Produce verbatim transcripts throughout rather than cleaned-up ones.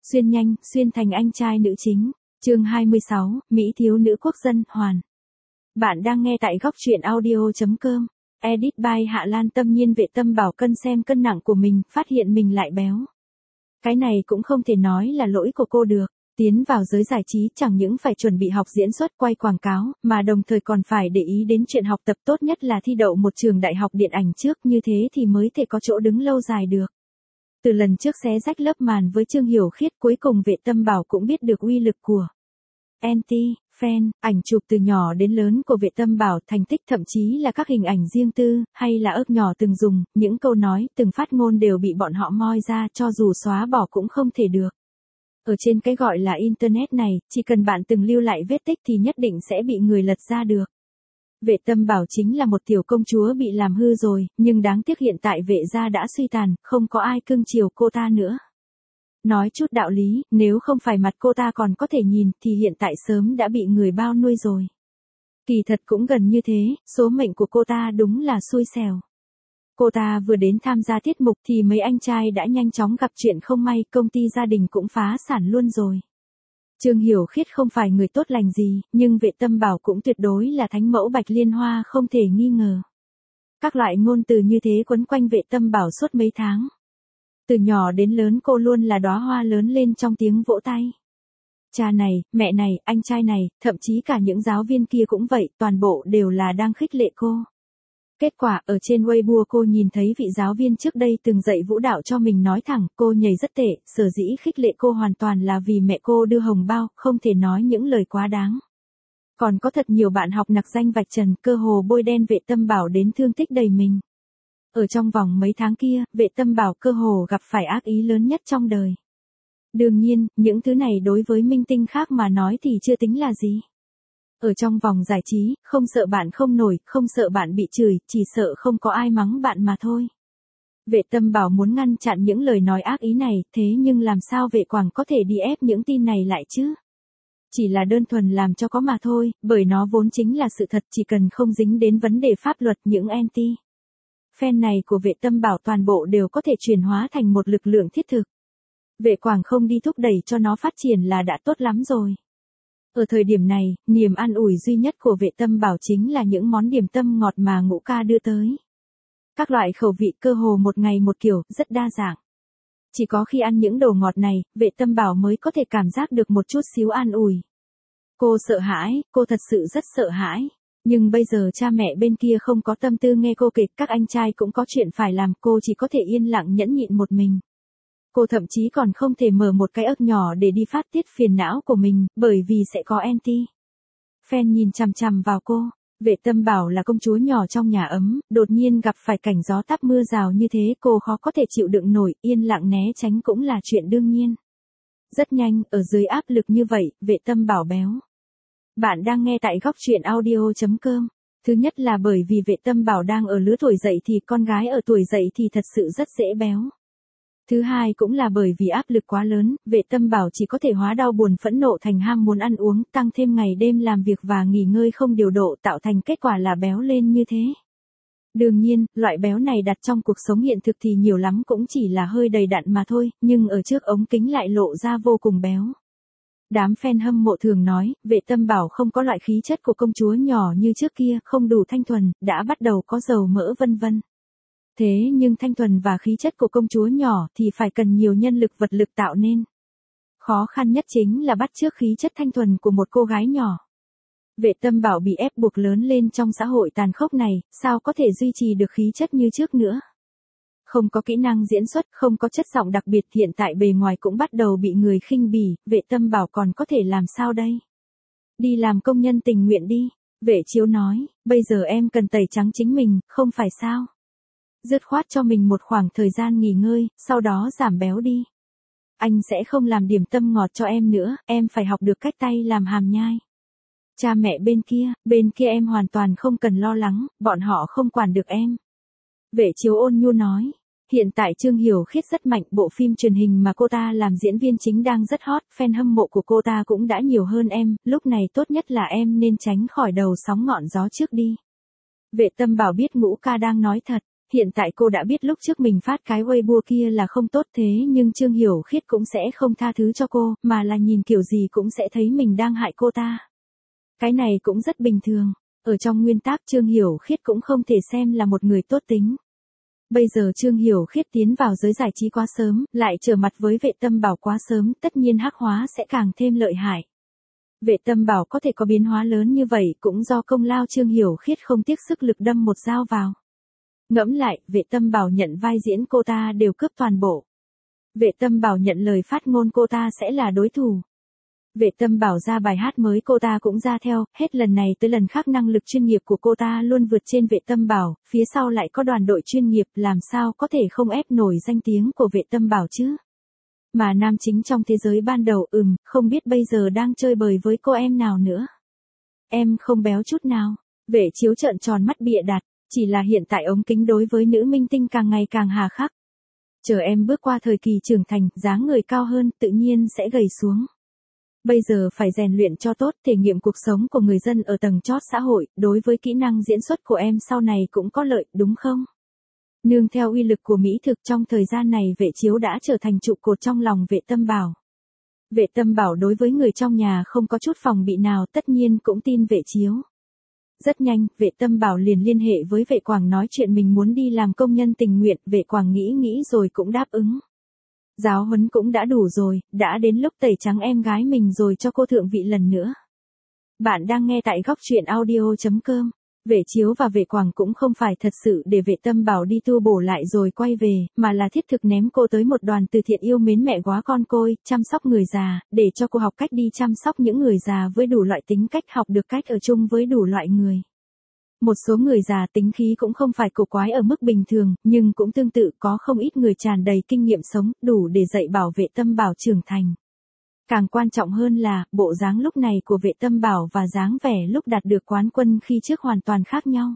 Xuyên nhanh, xuyên thành anh trai nữ chính. Chương hai mươi sáu, Mỹ thiếu nữ quốc dân, Hoàn. Bạn đang nghe tại góc truyện audio chấm com. Edit by Hạ Lan. Tâm Nhiên Vệ Tâm Bảo cân xem cân nặng của mình, phát hiện mình lại béo. Cái này cũng không thể nói là lỗi của cô được. Tiến vào giới giải trí chẳng những phải chuẩn bị học diễn xuất, quay quảng cáo, mà đồng thời còn phải để ý đến chuyện học tập, tốt nhất là thi đậu một trường đại học điện ảnh trước, như thế thì mới thể có chỗ đứng lâu dài được. Từ lần trước xé rách lớp màn với Trương Hiểu Khiết, cuối cùng Vệ Tâm Bảo cũng biết được uy lực của anti fan, ảnh chụp từ nhỏ đến lớn của Vệ Tâm Bảo, thành tích thậm chí là các hình ảnh riêng tư, hay là ớt nhỏ từng dùng, những câu nói, từng phát ngôn đều bị bọn họ moi ra, cho dù xóa bỏ cũng không thể được. Ở trên cái gọi là Internet này, chỉ cần bạn từng lưu lại vết tích thì nhất định sẽ bị người lật ra được. Vệ Tâm Bảo chính là một tiểu công chúa bị làm hư rồi, nhưng đáng tiếc hiện tại Vệ gia đã suy tàn, không có ai cưng chiều cô ta nữa. Nói chút đạo lý, nếu không phải mặt cô ta còn có thể nhìn, thì hiện tại sớm đã bị người bao nuôi rồi. Kỳ thật cũng gần như thế, số mệnh của cô ta đúng là xui xẻo. Cô ta vừa đến tham gia tiết mục thì mấy anh trai đã nhanh chóng gặp chuyện không may, công ty gia đình cũng phá sản luôn rồi. Trương Hiểu Khiết không phải người tốt lành gì, nhưng Vệ Tâm Bảo cũng tuyệt đối là thánh mẫu Bạch Liên Hoa không thể nghi ngờ. Các loại ngôn từ như thế quấn quanh Vệ Tâm Bảo suốt mấy tháng. Từ nhỏ đến lớn cô luôn là đóa hoa lớn lên trong tiếng vỗ tay. Cha này, mẹ này, anh trai này, thậm chí cả những giáo viên kia cũng vậy, toàn bộ đều là đang khích lệ cô. Kết quả, ở trên Weibo cô nhìn thấy vị giáo viên trước đây từng dạy vũ đạo cho mình nói thẳng, cô nhảy rất tệ, sở dĩ khích lệ cô hoàn toàn là vì mẹ cô đưa hồng bao, không thể nói những lời quá đáng. Còn có thật nhiều bạn học nặc danh vạch trần, cơ hồ bôi đen Vệ Tâm Bảo đến thương tích đầy mình. Ở trong vòng mấy tháng kia, Vệ Tâm Bảo cơ hồ gặp phải ác ý lớn nhất trong đời. Đương nhiên, những thứ này đối với minh tinh khác mà nói thì chưa tính là gì. Ở trong vòng giải trí, không sợ bạn không nổi, không sợ bạn bị chửi, chỉ sợ không có ai mắng bạn mà thôi. Vệ Tâm Bảo muốn ngăn chặn những lời nói ác ý này, thế nhưng làm sao Vệ Quảng có thể đi ép những tin này lại chứ? Chỉ là đơn thuần làm cho có mà thôi, bởi nó vốn chính là sự thật, chỉ cần không dính đến vấn đề pháp luật, những anti fan này của Vệ Tâm Bảo toàn bộ đều có thể chuyển hóa thành một lực lượng thiết thực. Vệ Quảng không đi thúc đẩy cho nó phát triển là đã tốt lắm rồi. Ở thời điểm này, niềm an ủi duy nhất của Vệ Tâm Bảo chính là những món điểm tâm ngọt mà Ngũ Ca đưa tới. Các loại khẩu vị cơ hồ một ngày một kiểu, rất đa dạng. Chỉ có khi ăn những đồ ngọt này, Vệ Tâm Bảo mới có thể cảm giác được một chút xíu an ủi. Cô sợ hãi, cô thật sự rất sợ hãi. Nhưng bây giờ cha mẹ bên kia không có tâm tư nghe cô kể, các anh trai cũng có chuyện phải làm, cô chỉ có thể yên lặng nhẫn nhịn một mình. Cô thậm chí còn không thể mở một cái ức nhỏ để đi phát tiết phiền não của mình, bởi vì sẽ có anti fan nhìn chằm chằm vào cô. Vệ Tâm Bảo là công chúa nhỏ trong nhà ấm, đột nhiên gặp phải cảnh gió táp mưa rào như thế, cô khó có thể chịu đựng nổi, yên lặng né tránh cũng là chuyện đương nhiên. Rất nhanh, ở dưới áp lực như vậy, Vệ Tâm Bảo béo. Bạn đang nghe tại góc truyện audio chấm com. Thứ nhất là bởi vì Vệ Tâm Bảo đang ở lứa tuổi dậy thì, con gái ở tuổi dậy thì thật sự rất dễ béo. Thứ hai cũng là bởi vì áp lực quá lớn, Vệ Tâm Bảo chỉ có thể hóa đau buồn phẫn nộ thành ham muốn ăn uống, tăng thêm ngày đêm làm việc và nghỉ ngơi không điều độ, tạo thành kết quả là béo lên như thế. Đương nhiên, loại béo này đặt trong cuộc sống hiện thực thì nhiều lắm cũng chỉ là hơi đầy đặn mà thôi, nhưng ở trước ống kính lại lộ ra vô cùng béo. Đám fan hâm mộ thường nói, Vệ Tâm Bảo không có loại khí chất của công chúa nhỏ như trước kia, không đủ thanh thuần, đã bắt đầu có dầu mỡ vân vân. Thế nhưng thanh thuần và khí chất của công chúa nhỏ thì phải cần nhiều nhân lực vật lực tạo nên. Khó khăn nhất chính là bắt chước khí chất thanh thuần của một cô gái nhỏ. Vệ Tâm Bảo bị ép buộc lớn lên trong xã hội tàn khốc này, sao có thể duy trì được khí chất như trước nữa. Không có kỹ năng diễn xuất, không có chất giọng đặc biệt, hiện tại bề ngoài cũng bắt đầu bị người khinh bỉ, Vệ Tâm Bảo còn có thể làm sao đây? Đi làm công nhân tình nguyện đi, Vệ Chiếu nói, bây giờ em cần tẩy trắng chính mình, không phải sao? Dứt khoát cho mình một khoảng thời gian nghỉ ngơi, sau đó giảm béo đi. Anh sẽ không làm điểm tâm ngọt cho em nữa, em phải học được cách tay làm hàm nhai. Cha mẹ bên kia, bên kia em hoàn toàn không cần lo lắng, bọn họ không quản được em. Vệ Chiếu ôn nhu nói, hiện tại Trương Hiểu Khiết rất mạnh, bộ phim truyền hình mà cô ta làm diễn viên chính đang rất hot, fan hâm mộ của cô ta cũng đã nhiều hơn em, lúc này tốt nhất là em nên tránh khỏi đầu sóng ngọn gió trước đi. Vệ Tâm Bảo biết Ngũ Ca đang nói thật. Hiện tại cô đã biết lúc trước mình phát cái Weibo kia là không tốt thế nhưng Trương Hiểu Khiết cũng sẽ không tha thứ cho cô, mà là nhìn kiểu gì cũng sẽ thấy mình đang hại cô ta. Cái này cũng rất bình thường. Ở trong nguyên tắc Trương Hiểu Khiết cũng không thể xem là một người tốt tính. Bây giờ Trương Hiểu Khiết tiến vào giới giải trí quá sớm, lại trở mặt với Vệ Tâm Bảo quá sớm, tất nhiên hắc hóa sẽ càng thêm lợi hại. Vệ Tâm Bảo có thể có biến hóa lớn như vậy cũng do công lao Trương Hiểu Khiết không tiếc sức lực đâm một dao vào. Ngẫm lại, Vệ Tâm Bảo nhận vai diễn cô ta đều cướp toàn bộ. Vệ Tâm Bảo nhận lời phát ngôn cô ta sẽ là đối thủ. Vệ Tâm Bảo ra bài hát mới cô ta cũng ra theo, hết lần này tới lần khác năng lực chuyên nghiệp của cô ta luôn vượt trên Vệ Tâm Bảo, phía sau lại có đoàn đội chuyên nghiệp, làm sao có thể không ép nổi danh tiếng của Vệ Tâm Bảo chứ. Mà nam chính trong thế giới ban đầu ừm, không biết bây giờ đang chơi bời với cô em nào nữa. Em không béo chút nào. Vệ Chiếu trợn tròn mắt bịa đặt, chỉ là hiện tại ống kính đối với nữ minh tinh càng ngày càng hà khắc. Chờ em bước qua thời kỳ trưởng thành, dáng người cao hơn, tự nhiên sẽ gầy xuống. Bây giờ phải rèn luyện cho tốt, thể nghiệm cuộc sống của người dân ở tầng chót xã hội, đối với kỹ năng diễn xuất của em sau này cũng có lợi, đúng không? Nương theo uy lực của mỹ thực trong thời gian này Vệ Chiếu đã trở thành trụ cột trong lòng Vệ Tâm Bảo. Vệ Tâm Bảo đối với người trong nhà không có chút phòng bị nào tất nhiên cũng tin Vệ Chiếu. Rất nhanh, Vệ Tâm Bảo liền liên hệ với Vệ Quảng nói chuyện mình muốn đi làm công nhân tình nguyện, Vệ Quảng nghĩ nghĩ rồi cũng đáp ứng. Giáo huấn cũng đã đủ rồi, đã đến lúc tẩy trắng em gái mình rồi cho cô thượng vị lần nữa. Bạn đang nghe tại góc truyện audio chấm com. Vệ Chiếu và Vệ Quảng cũng không phải thật sự để Vệ Tâm Bảo đi tu bổ lại rồi quay về, mà là thiết thực ném cô tới một đoàn từ thiện yêu mến mẹ góa con côi, chăm sóc người già, để cho cô học cách đi chăm sóc những người già với đủ loại tính cách, học được cách ở chung với đủ loại người. Một số người già tính khí cũng không phải cổ quái ở mức bình thường, nhưng cũng tương tự có không ít người tràn đầy kinh nghiệm sống, đủ để dạy bảo Vệ Tâm Bảo trưởng thành. Càng quan trọng hơn là, bộ dáng lúc này của Vệ Tâm Bảo và dáng vẻ lúc đạt được quán quân khi trước hoàn toàn khác nhau.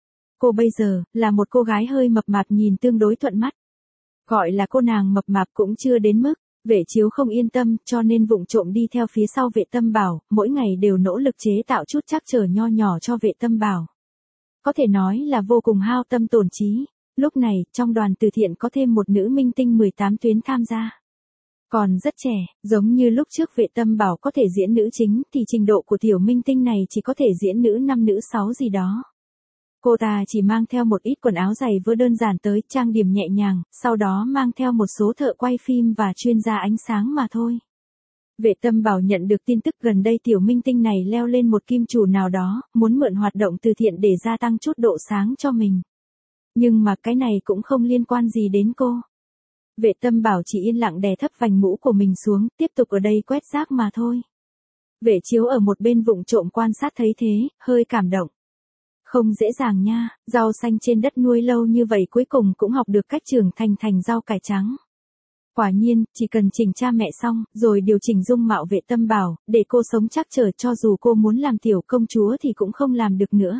Cô bây giờ, là một cô gái hơi mập mạp nhìn tương đối thuận mắt. Gọi là cô nàng mập mạp cũng chưa đến mức, Vệ Chiếu không yên tâm cho nên vụng trộm đi theo phía sau Vệ Tâm Bảo, mỗi ngày đều nỗ lực chế tạo chút trắc trở nho nhỏ cho Vệ Tâm Bảo. Có thể nói là vô cùng hao tâm tổn trí. Lúc này, trong đoàn từ thiện có thêm một nữ minh tinh mười tám tuyến tham gia. Còn rất trẻ, giống như lúc trước Vệ Tâm Bảo có thể diễn nữ chính, thì trình độ của tiểu minh tinh này chỉ có thể diễn nữ năm nữ sáu gì đó. Cô ta chỉ mang theo một ít quần áo giày vớ đơn giản tới, trang điểm nhẹ nhàng, sau đó mang theo một số thợ quay phim và chuyên gia ánh sáng mà thôi. Vệ Tâm Bảo nhận được tin tức gần đây tiểu minh tinh này leo lên một kim chủ nào đó, muốn mượn hoạt động từ thiện để gia tăng chút độ sáng cho mình. Nhưng mà cái này cũng không liên quan gì đến cô. Vệ Tâm Bảo chỉ yên lặng đè thấp vành mũ của mình xuống, tiếp tục ở đây quét rác mà thôi. Vệ Chiếu ở một bên vụng trộm quan sát thấy thế, hơi cảm động. Không dễ dàng nha, rau xanh trên đất nuôi lâu như vậy cuối cùng cũng học được cách trưởng thành thành rau cải trắng. Quả nhiên, chỉ cần chỉnh cha mẹ xong, rồi điều chỉnh dung mạo Vệ Tâm Bảo, để cô sống trắc trở cho dù cô muốn làm tiểu công chúa thì cũng không làm được nữa.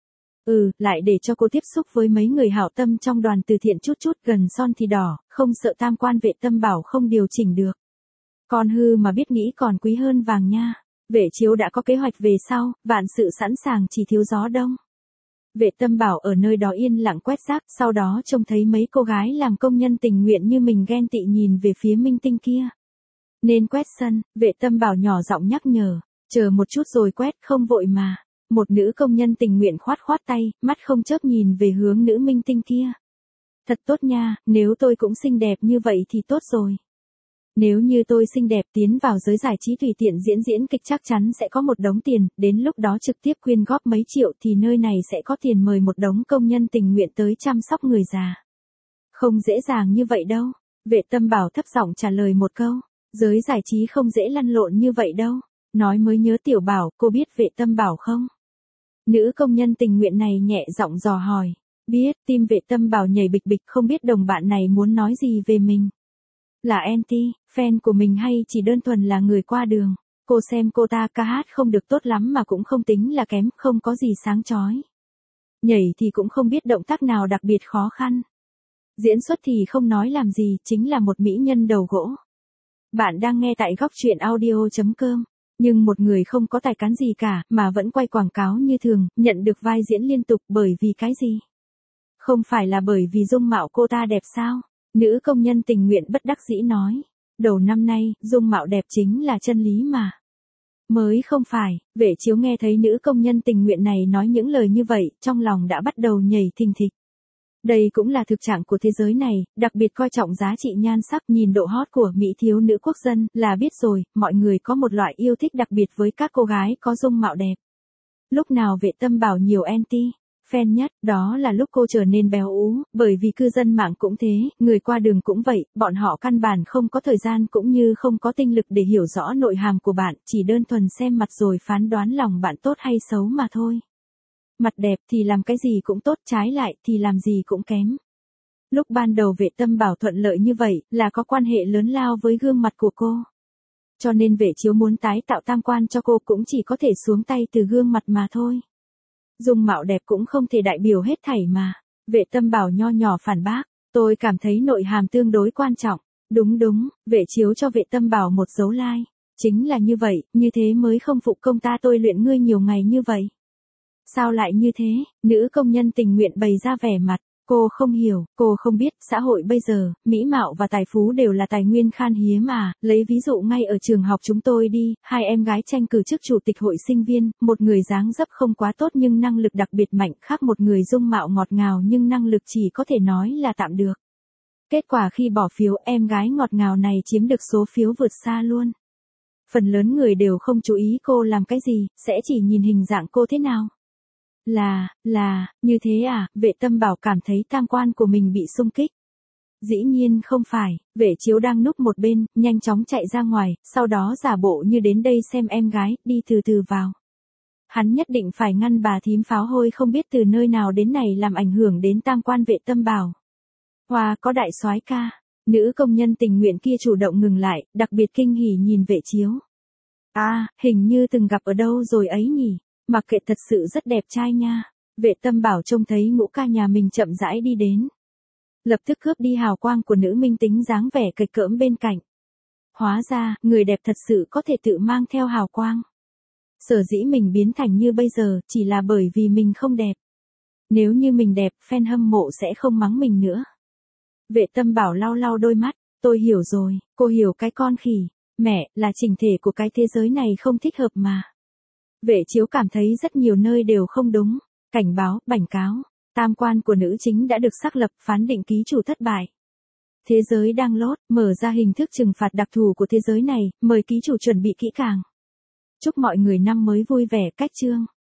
Ừ, lại để cho cô tiếp xúc với mấy người hảo tâm trong đoàn từ thiện chút chút gần son thì đỏ, không sợ tam quan Vệ Tâm Bảo không điều chỉnh được. Con hư mà biết nghĩ còn quý hơn vàng nha. Vệ Chiếu đã có kế hoạch về sau, vạn sự sẵn sàng chỉ thiếu gió đông. Vệ Tâm Bảo ở nơi đó yên lặng quét rác, sau đó trông thấy mấy cô gái làm công nhân tình nguyện như mình ghen tị nhìn về phía minh tinh kia. Nên quét sân, Vệ Tâm Bảo nhỏ giọng nhắc nhở, chờ một chút rồi quét, không vội mà. Một nữ công nhân tình nguyện khoát khoát tay, mắt không chớp nhìn về hướng nữ minh tinh kia. Thật tốt nha, nếu tôi cũng xinh đẹp như vậy thì tốt rồi. Nếu như tôi xinh đẹp tiến vào giới giải trí tùy tiện diễn diễn kịch chắc chắn sẽ có một đống tiền, đến lúc đó trực tiếp quyên góp mấy triệu thì nơi này sẽ có tiền mời một đống công nhân tình nguyện tới chăm sóc người già. Không dễ dàng như vậy đâu. Vệ Tâm Bảo thấp giọng trả lời một câu, giới giải trí không dễ lăn lộn như vậy đâu. Nói mới nhớ Tiểu Bảo, cô biết Vệ Tâm Bảo không? Nữ công nhân tình nguyện này nhẹ giọng dò hỏi. Biết, tim Vệ Tâm Bảo nhảy bịch bịch, không biết đồng bạn này muốn nói gì về mình. Là anti, fan của mình hay chỉ đơn thuần là người qua đường. Cô xem cô ta ca hát không được tốt lắm mà cũng không tính là kém, không có gì sáng chói. Nhảy thì cũng không biết động tác nào đặc biệt khó khăn. Diễn xuất thì không nói làm gì, chính là một mỹ nhân đầu gỗ. Bạn đang nghe tại góc truyện audio chấm com. Nhưng một người không có tài cán gì cả, mà vẫn quay quảng cáo như thường, nhận được vai diễn liên tục bởi vì cái gì? Không phải là bởi vì dung mạo cô ta đẹp sao? Nữ công nhân tình nguyện bất đắc dĩ nói. Đầu năm nay, dung mạo đẹp chính là chân lý mà. Mới không phải, vệ chiếu nghe thấy nữ công nhân tình nguyện này nói những lời như vậy, trong lòng đã bắt đầu nhảy thình thịch. Đây cũng là thực trạng của thế giới này, đặc biệt coi trọng giá trị nhan sắc, nhìn độ hot của mỹ thiếu nữ quốc dân, là biết rồi, mọi người có một loại yêu thích đặc biệt với các cô gái có dung mạo đẹp. Lúc nào Vệ Tâm Bảo nhiều anti fan nhất, đó là lúc cô trở nên béo ú, bởi vì cư dân mạng cũng thế, người qua đường cũng vậy, bọn họ căn bản không có thời gian cũng như không có tinh lực để hiểu rõ nội hàm của bạn, chỉ đơn thuần xem mặt rồi phán đoán lòng bạn tốt hay xấu mà thôi. Mặt đẹp thì làm cái gì cũng tốt, trái lại thì làm gì cũng kém. Lúc ban đầu Vệ Tâm Bảo thuận lợi như vậy, là có quan hệ lớn lao với gương mặt của cô. Cho nên vệ chiếu muốn tái tạo tam quan cho cô cũng chỉ có thể xuống tay từ gương mặt mà thôi. Dung mạo đẹp cũng không thể đại biểu hết thảy mà. Vệ Tâm Bảo nho nhỏ phản bác, tôi cảm thấy nội hàm tương đối quan trọng. Đúng đúng, vệ chiếu cho Vệ Tâm Bảo một dấu like. Chính là như vậy, như thế mới không phụ công ta tôi luyện ngươi nhiều ngày như vậy. Sao lại như thế? Nữ công nhân tình nguyện bày ra vẻ mặt. Cô không hiểu, cô không biết, xã hội bây giờ, mỹ mạo và tài phú đều là tài nguyên khan hiếm mà, lấy ví dụ ngay ở trường học chúng tôi đi, hai em gái tranh cử chức chủ tịch hội sinh viên, một người dáng dấp không quá tốt nhưng năng lực đặc biệt mạnh, khác một người dung mạo ngọt ngào nhưng năng lực chỉ có thể nói là tạm được. Kết quả khi bỏ phiếu, em gái ngọt ngào này chiếm được số phiếu vượt xa luôn. Phần lớn người đều không chú ý cô làm cái gì, sẽ chỉ nhìn hình dạng cô thế nào. Là, là, như thế à, Vệ Tâm Bảo cảm thấy tam quan của mình bị xung kích. Dĩ nhiên không phải, vệ chiếu đang núp một bên, nhanh chóng chạy ra ngoài, sau đó giả bộ như đến đây xem em gái, đi từ từ vào. Hắn nhất định phải ngăn bà thím pháo hôi không biết từ nơi nào đến này làm ảnh hưởng đến tam quan Vệ Tâm Bảo. Hoa có đại soái ca, nữ công nhân tình nguyện kia chủ động ngừng lại, đặc biệt kinh hỉ nhìn vệ chiếu. À, hình như từng gặp ở đâu rồi ấy nhỉ. Mặc kệ thật sự rất đẹp trai nha. Vệ Tâm Bảo trông thấy ngũ ca nhà mình chậm rãi đi đến. Lập tức cướp đi hào quang của nữ minh tính dáng vẻ kịch cỡm bên cạnh. Hóa ra, người đẹp thật sự có thể tự mang theo hào quang. Sở dĩ mình biến thành như bây giờ, chỉ là bởi vì mình không đẹp. Nếu như mình đẹp, fan hâm mộ sẽ không mắng mình nữa. Vệ Tâm Bảo lau lau đôi mắt, tôi hiểu rồi, cô hiểu cái con khỉ. Mẹ, là chỉnh thể của cái thế giới này không thích hợp mà. Vệ chiếu cảm thấy rất nhiều nơi đều không đúng. Cảnh báo, cảnh cáo. Tam quan của nữ chính đã được xác lập, phán định ký chủ thất bại. Thế giới đang lốt, mở ra hình thức trừng phạt đặc thù của thế giới này, mời ký chủ chuẩn bị kỹ càng. Chúc mọi người năm mới vui vẻ, cách chương.